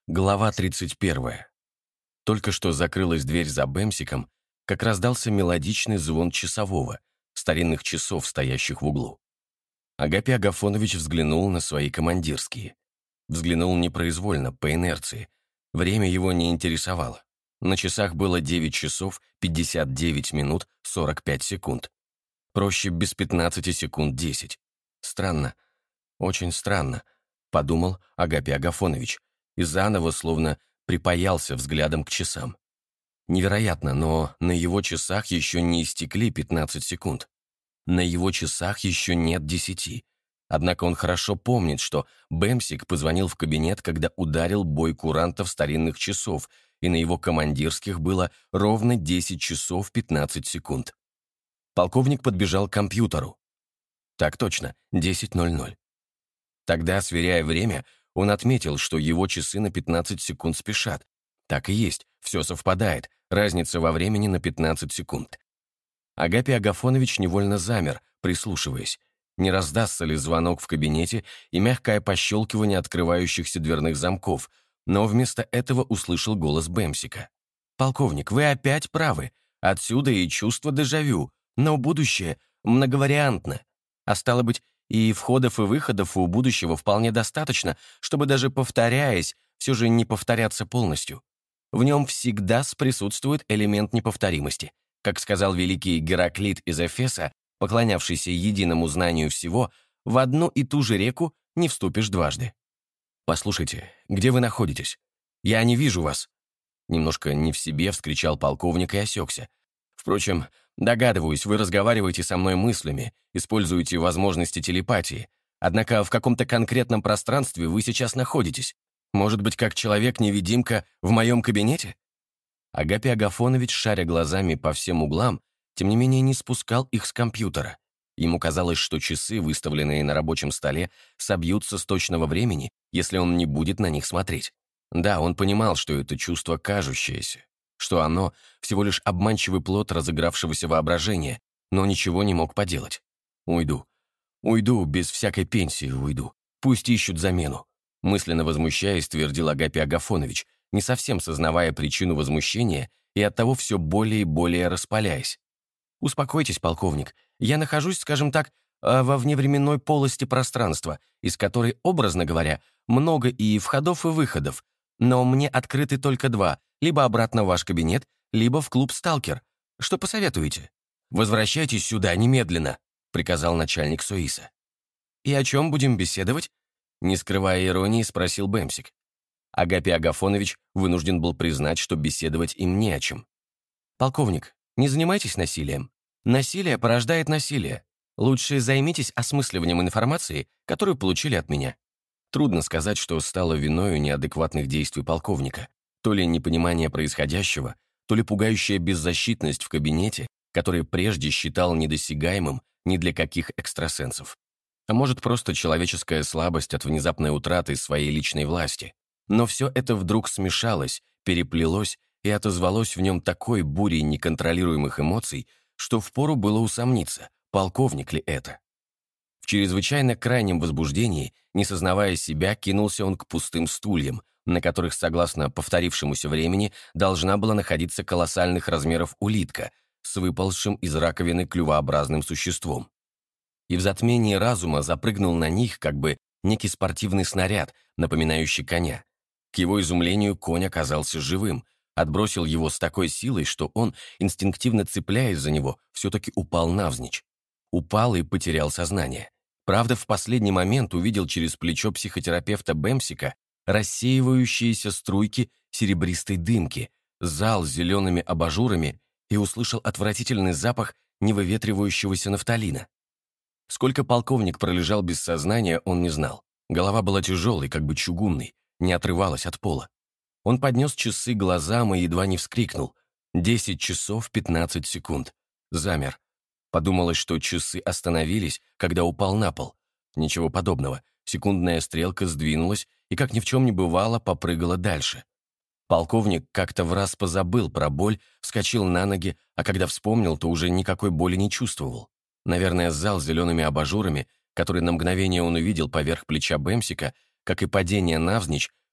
Глава 31. Только что закрылась дверь за Бэмсиком, как раздался мелодичный звон часового, старинных часов, стоящих в углу. Агапий Агафонович взглянул на свои командирские. Взглянул непроизвольно, по инерции. Время его не интересовало. На часах было 9 часов 59 минут 45 секунд. Проще без 15 секунд 10. Странно, очень странно, подумал Агапий Агафонович, и заново словно припаялся взглядом к часам. Невероятно, но на его часах еще не истекли 15 секунд. На его часах еще нет 10. Однако он хорошо помнит, что Бэмсик позвонил в кабинет, когда ударил бой курантов старинных часов, и на его командирских было ровно 10 часов 15 секунд. Полковник подбежал к компьютеру. Так точно, 10:00. Тогда, сверяя время, он отметил, что его часы на 15 секунд спешат. Так и есть, все совпадает, разница во времени на 15 секунд. Агапий Агафонович невольно замер, прислушиваясь, не раздастся ли звонок в кабинете и мягкое пощелкивание открывающихся дверных замков, но вместо этого услышал голос Бэмсика. «Полковник, вы опять правы. Отсюда и чувство дежавю, но будущее многовариантно. А стало быть, и входов и выходов у будущего вполне достаточно, чтобы даже повторяясь, все же не повторяться полностью. В нем всегда присутствует элемент неповторимости. Как сказал великий Гераклит из Эфеса, поклонявшийся единому знанию всего, в одну и ту же реку не вступишь дважды. «Послушайте, где вы находитесь? Я не вижу вас!» Немножко не в себе вскричал полковник и осекся. «Впрочем, догадываюсь, вы разговариваете со мной мыслями, используете возможности телепатии. Однако в каком-то конкретном пространстве вы сейчас находитесь. Может быть, как человек-невидимка в моем кабинете?» Агапий Агафонович, шаря глазами по всем углам, тем не менее не спускал их с компьютера. Ему казалось, что часы, выставленные на рабочем столе, собьются с точного времени, если он не будет на них смотреть. Да, он понимал, что это чувство кажущееся, что оно всего лишь обманчивый плод разыгравшегося воображения, но ничего не мог поделать. Уйду, без всякой пенсии уйду. Пусть ищут замену», мысленно возмущаясь, твердил Агапий Агафонович, не совсем сознавая причину возмущения и оттого все более и более распаляясь. «Успокойтесь, полковник, я нахожусь, скажем так, во вневременной полости пространства, из которой, образно говоря, много и входов, и выходов, но мне открыты только два, либо обратно в ваш кабинет, либо в клуб «Сталкер». Что посоветуете?» «Возвращайтесь сюда немедленно», — приказал начальник СОИСа. «И о чем будем беседовать?» Не скрывая иронии, спросил Бэмсик. Агапий Агафонович вынужден был признать, что беседовать им не о чем. «Полковник, не занимайтесь насилием. Насилие порождает насилие. Лучше займитесь осмысливанием информации, которую получили от меня». Трудно сказать, что стало виною неадекватных действий полковника. То ли непонимание происходящего, то ли пугающая беззащитность в кабинете, который прежде считал недосягаемым ни для каких экстрасенсов. А может, просто человеческая слабость от внезапной утраты своей личной власти. Но все это вдруг смешалось, переплелось и отозвалось в нем такой бурей неконтролируемых эмоций, что впору было усомниться, полковник ли это. В чрезвычайно крайнем возбуждении, не сознавая себя, кинулся он к пустым стульям, на которых, согласно повторившемуся времени, должна была находиться колоссальных размеров улитка с выползшим из раковины клювообразным существом. И в затмении разума запрыгнул на них как бы некий спортивный снаряд, напоминающий коня. К его изумлению конь оказался живым, отбросил его с такой силой, что он, инстинктивно цепляясь за него, все-таки упал навзничь. Упал и потерял сознание. Правда, в последний момент увидел через плечо психотерапевта Бэмсика рассеивающиеся струйки серебристой дымки, зал с зелеными абажурами и услышал отвратительный запах невыветривающегося нафталина. Сколько полковник пролежал без сознания, он не знал. Голова была тяжелой, как бы чугунной, не отрывалась от пола. Он поднес часы к глазам и едва не вскрикнул. 10 часов 15 секунд. Замер. Подумалось, что часы остановились, когда упал на пол. Ничего подобного. Секундная стрелка сдвинулась и, как ни в чем не бывало, попрыгала дальше. Полковник как-то враз позабыл про боль, вскочил на ноги, а когда вспомнил, то уже никакой боли не чувствовал. Наверное, зал с зелеными абажурами, который на мгновение он увидел поверх плеча Бэмсика, как и падение навзничь,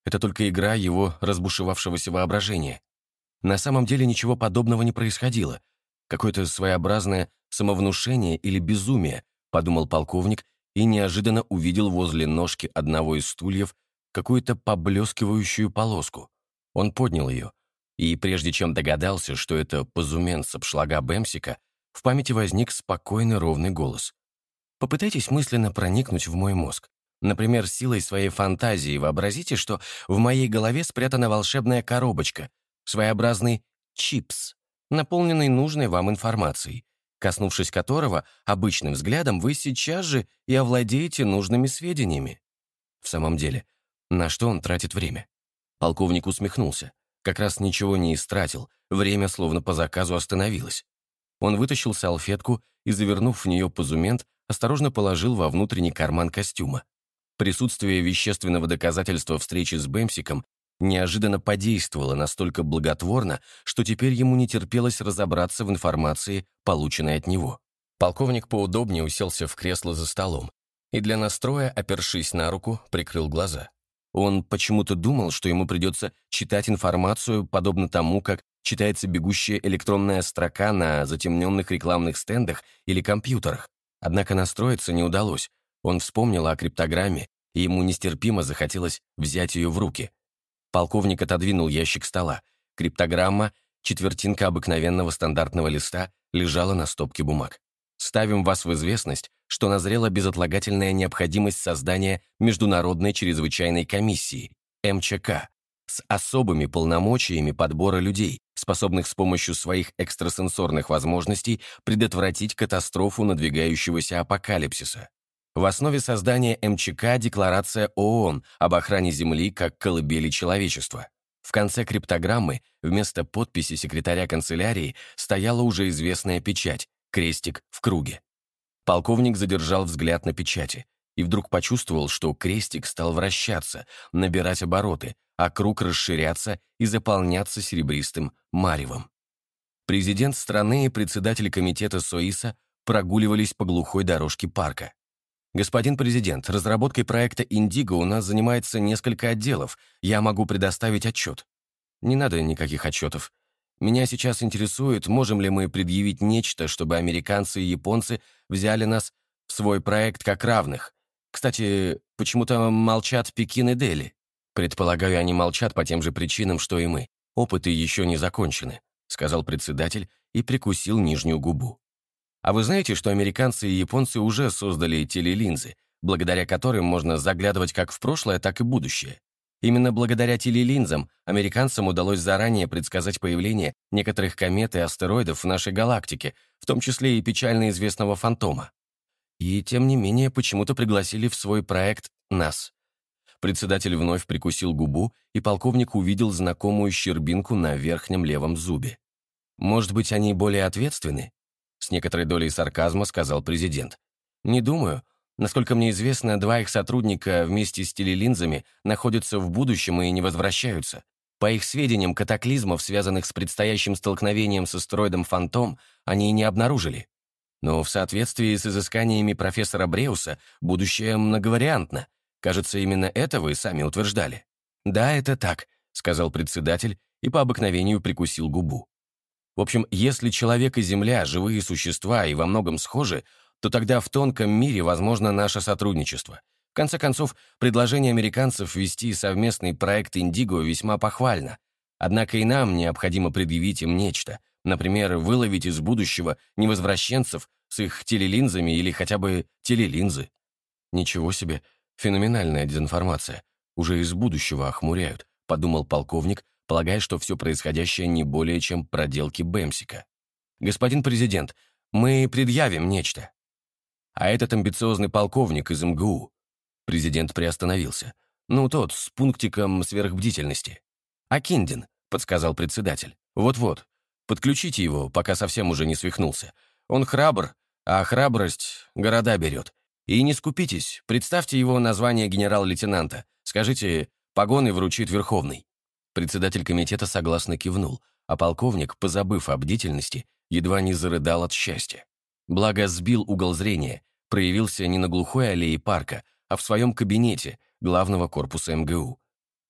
Это только игра его разбушевавшегося воображения. На самом деле ничего подобного не происходило. Какое-то своеобразное самовнушение или безумие, подумал полковник и неожиданно увидел возле ножки одного из стульев какую-то поблескивающую полоску. Он поднял ее, и прежде чем догадался, что это позумен с обшлага Бэмсика, в памяти возник спокойный ровный голос. «Попытайтесь мысленно проникнуть в мой мозг. Например, силой своей фантазии вообразите, что в моей голове спрятана волшебная коробочка, своеобразный чипс, наполненный нужной вам информацией, коснувшись которого обычным взглядом вы сейчас же и овладеете нужными сведениями». В самом деле, на что он тратит время? Полковник усмехнулся. Как раз ничего не истратил, время словно по заказу остановилось. Он вытащил салфетку и, завернув в нее позумент, осторожно положил во внутренний карман костюма. Присутствие вещественного доказательства встречи с Бэмсиком неожиданно подействовало настолько благотворно, что теперь ему не терпелось разобраться в информации, полученной от него. Полковник поудобнее уселся в кресло за столом и для настроя, опершись на руку, прикрыл глаза. Он почему-то думал, что ему придется читать информацию, подобно тому, как читается бегущая электронная строка на затемненных рекламных стендах или компьютерах. Однако настроиться не удалось. Он вспомнил о криптограмме, и ему нестерпимо захотелось взять ее в руки. Полковник отодвинул ящик стола. Криптограмма, четвертинка обыкновенного стандартного листа, лежала на стопке бумаг. «Ставим вас в известность, что назрела безотлагательная необходимость создания Международной чрезвычайной комиссии, МЧК, с особыми полномочиями подбора людей, способных с помощью своих экстрасенсорных возможностей предотвратить катастрофу надвигающегося апокалипсиса. В основе создания МЧК Декларация ООН об охране Земли как колыбели человечества. В конце криптограммы вместо подписи секретаря канцелярии стояла уже известная печать, крестик в круге. Полковник задержал взгляд на печати и вдруг почувствовал, что крестик стал вращаться, набирать обороты, а круг расширяться и заполняться серебристым маревом. Президент страны и председатель комитета СОИСа прогуливались по глухой дорожке парка. «Господин президент, разработкой проекта «Индиго» у нас занимается несколько отделов. Я могу предоставить отчет». «Не надо никаких отчетов. Меня сейчас интересует, можем ли мы предъявить нечто, чтобы американцы и японцы взяли нас в свой проект как равных. Кстати, почему-то молчат Пекин и Дели. Предполагаю, они молчат по тем же причинам, что и мы. Опыты еще не закончены», — сказал председатель и прикусил нижнюю губу. «А вы знаете, что американцы и японцы уже создали телелинзы, благодаря которым можно заглядывать как в прошлое, так и будущее? Именно благодаря телелинзам американцам удалось заранее предсказать появление некоторых комет и астероидов в нашей галактике, в том числе и печально известного Фантома. И тем не менее почему-то пригласили в свой проект нас». Председатель вновь прикусил губу, и полковник увидел знакомую щербинку на верхнем левом зубе. «Может быть, они более ответственны?» С некоторой долей сарказма сказал президент. «Не думаю. Насколько мне известно, 2 их сотрудника вместе с телелинзами находятся в будущем и не возвращаются. По их сведениям, катаклизмов, связанных с предстоящим столкновением с астероидом «Фантом», они и не обнаружили. Но в соответствии с изысканиями профессора Бреуса будущее многовариантно. Кажется, именно это вы сами утверждали». «Да, это так», — сказал председатель и по обыкновению прикусил губу. «В общем, если человек и Земля — живые существа и во многом схожи, то тогда в тонком мире возможно наше сотрудничество. В конце концов, предложение американцев вести совместный проект «Индиго» весьма похвально. Однако и нам необходимо предъявить им нечто. Например, выловить из будущего невозвращенцев с их телелинзами или хотя бы телелинзы». «Ничего себе, феноменальная дезинформация. Уже из будущего охмуряют», — подумал полковник, полагая, что все происходящее не более чем проделки Бэмсика. «Господин президент, мы предъявим нечто». «А этот амбициозный полковник из МГУ». Президент приостановился. «Ну, тот, с пунктиком сверхбдительности». «Акиндин», — подсказал председатель. «Вот-вот. Подключите его, пока совсем уже не свихнулся. Он храбр, а храбрость города берет. И не скупитесь, представьте его название генерал-лейтенанта. Скажите, погоны вручит Верховный». Председатель комитета согласно кивнул, а полковник, позабыв о бдительности, едва не зарыдал от счастья. Благо сбил угол зрения, проявился не на глухой аллее парка, а в своем кабинете главного корпуса МГУ.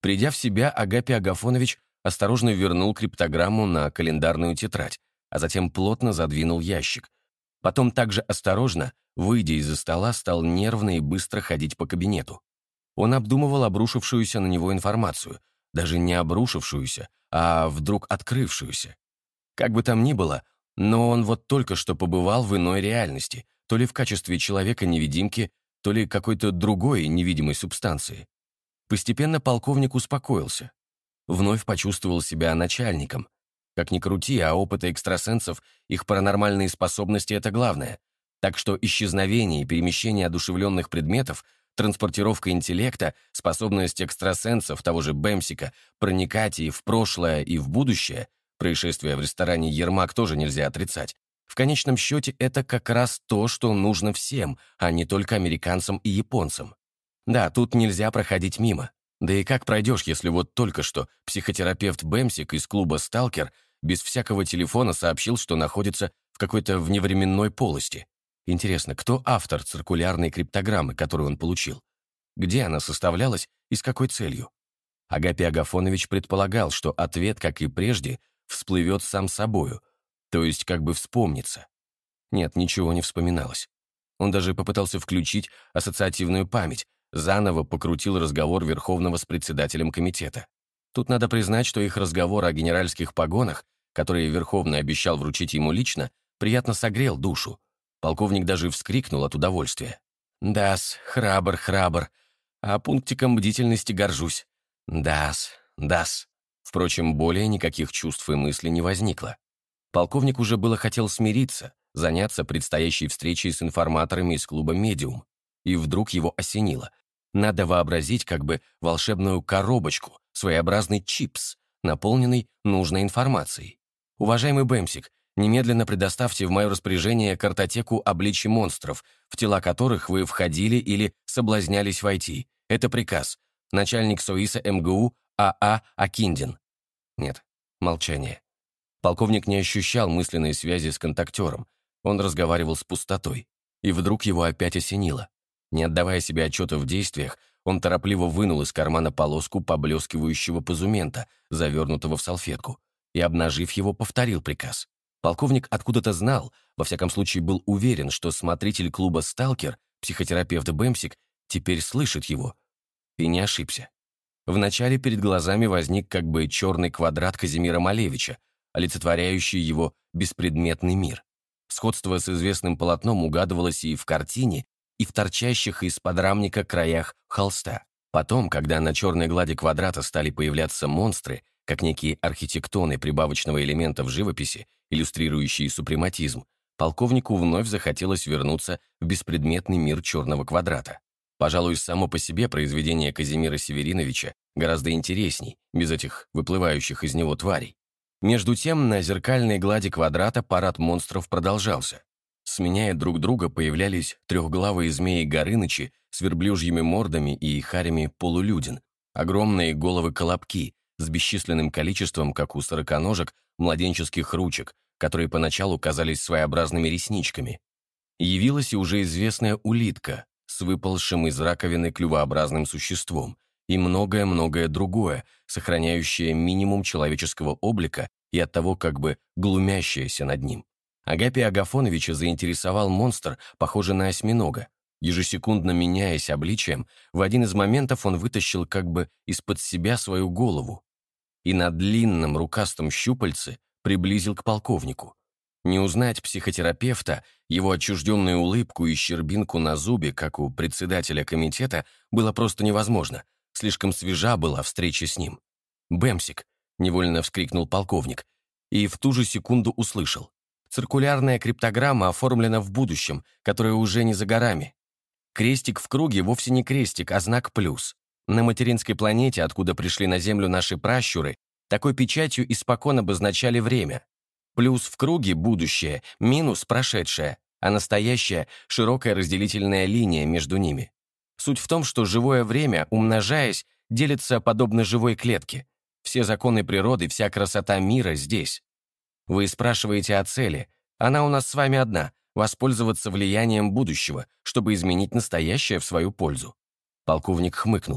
Придя в себя, Агапий Агафонович осторожно вернул криптограмму на календарную тетрадь, а затем плотно задвинул ящик. Потом также осторожно, выйдя из-за стола, стал нервно и быстро ходить по кабинету. Он обдумывал обрушившуюся на него информацию, даже не обрушившуюся, а вдруг открывшуюся. Как бы там ни было, но он вот только что побывал в иной реальности, то ли в качестве человека-невидимки, то ли какой-то другой невидимой субстанции. Постепенно полковник успокоился. Вновь почувствовал себя начальником. Как ни крути, а опыты экстрасенсов, их паранормальные способности — это главное. Так что исчезновение и перемещение одушевленных предметов, транспортировка интеллекта, способность экстрасенсов, того же Бэмсика, проникать и в прошлое, и в будущее, происшествие в ресторане «Ермак» тоже нельзя отрицать. В конечном счете это как раз то, что нужно всем, а не только американцам и японцам. Да, тут нельзя проходить мимо. Да и как пройдешь, если вот только что психотерапевт Бэмсик из клуба «Сталкер» без всякого телефона сообщил, что находится в какой-то вневременной полости? Интересно, кто автор циркулярной криптограммы, которую он получил? Где она составлялась и с какой целью? Агапий Агафонович предполагал, что ответ, как и прежде, всплывет сам собою, то есть как бы вспомнится. Нет, ничего не вспоминалось. Он даже попытался включить ассоциативную память, заново покрутил разговор Верховного с председателем комитета. Тут надо признать, что их разговор о генеральских погонах, которые Верховный обещал вручить ему лично, приятно согрел душу. Полковник даже вскрикнул от удовольствия. «Да-с, храбр, храбр. А пунктиком бдительности горжусь. Да-с, да-с». Впрочем, более никаких чувств и мыслей не возникло. Полковник уже было хотел смириться, заняться предстоящей встречей с информаторами из клуба «Медиум». И вдруг его осенило. Надо вообразить как бы волшебную коробочку, своеобразный чипс, наполненный нужной информацией. «Уважаемый Бэмсик, немедленно предоставьте в мое распоряжение картотеку обличий монстров, в тела которых вы входили или соблазнялись войти. Это приказ. Начальник СОИСа МГУ А.А. Акиндин». Нет, молчание. Полковник не ощущал мысленной связи с контактером. Он разговаривал с пустотой. И вдруг его опять осенило. Не отдавая себе отчета в действиях, он торопливо вынул из кармана полоску поблескивающего позумента, завернутого в салфетку, и, обнажив его, повторил приказ. Полковник откуда-то знал, во всяком случае был уверен, что смотритель клуба «Сталкер», психотерапевт Бэмсик, теперь слышит его. И не ошибся. Вначале перед глазами возник как бы черный квадрат Казимира Малевича, олицетворяющий его беспредметный мир. Сходство с известным полотном угадывалось и в картине, и в торчащих из-под рамника краях холста. Потом, когда на черной глади квадрата стали появляться монстры, как некие архитектоны прибавочного элемента в живописи, иллюстрирующие супрематизм, полковнику вновь захотелось вернуться в беспредметный мир черного квадрата. Пожалуй, само по себе произведение Казимира Севериновича гораздо интересней, без этих выплывающих из него тварей. Между тем, на зеркальной глади квадрата парад монстров продолжался. Сменяя друг друга, появлялись трехглавые змеи Горынычи с верблюжьими мордами и харями полулюдин, огромные головы-колобки с бесчисленным количеством, как у сороконожек, младенческих ручек, которые поначалу казались своеобразными ресничками. Явилась и уже известная улитка с выползшим из раковины клювообразным существом, и многое-многое другое, сохраняющее минимум человеческого облика и оттого как бы глумящееся над ним. Агапия Агафоновича заинтересовал монстр, похожий на осьминога. Ежесекундно меняясь обличием, в один из моментов он вытащил как бы из-под себя свою голову и на длинном рукастом щупальце приблизил к полковнику. Не узнать психотерапевта, его отчужденную улыбку и щербинку на зубе, как у председателя комитета, было просто невозможно. Слишком свежа была встреча с ним. «Бэмсик!» — невольно вскрикнул полковник. И в ту же секунду услышал. Циркулярная криптограмма оформлена в будущем, которое уже не за горами. Крестик в круге вовсе не крестик, а знак плюс. На материнской планете, откуда пришли на Землю наши пращуры, такой печатью испокон обозначали время. Плюс в круге — будущее, минус — прошедшее, а настоящая — широкая разделительная линия между ними. Суть в том, что живое время, умножаясь, делится подобно живой клетке. Все законы природы, вся красота мира здесь. Вы спрашиваете о цели. Она у нас с вами одна — воспользоваться влиянием будущего, чтобы изменить настоящее в свою пользу. Полковник хмыкнул.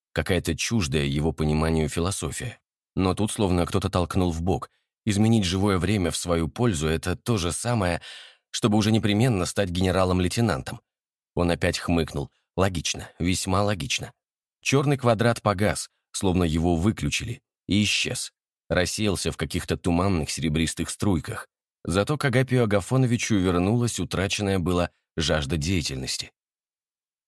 какая-то чуждая его пониманию философия. Но тут словно кто-то толкнул в бок. Изменить живое время в свою пользу — это то же самое, чтобы уже непременно стать генералом-лейтенантом. Он опять хмыкнул. Логично, весьма логично. Черный квадрат погас, словно его выключили, и исчез. Рассеялся в каких-то туманных серебристых струйках. Зато к Агапию Агафоновичу вернулась утраченная была жажда деятельности.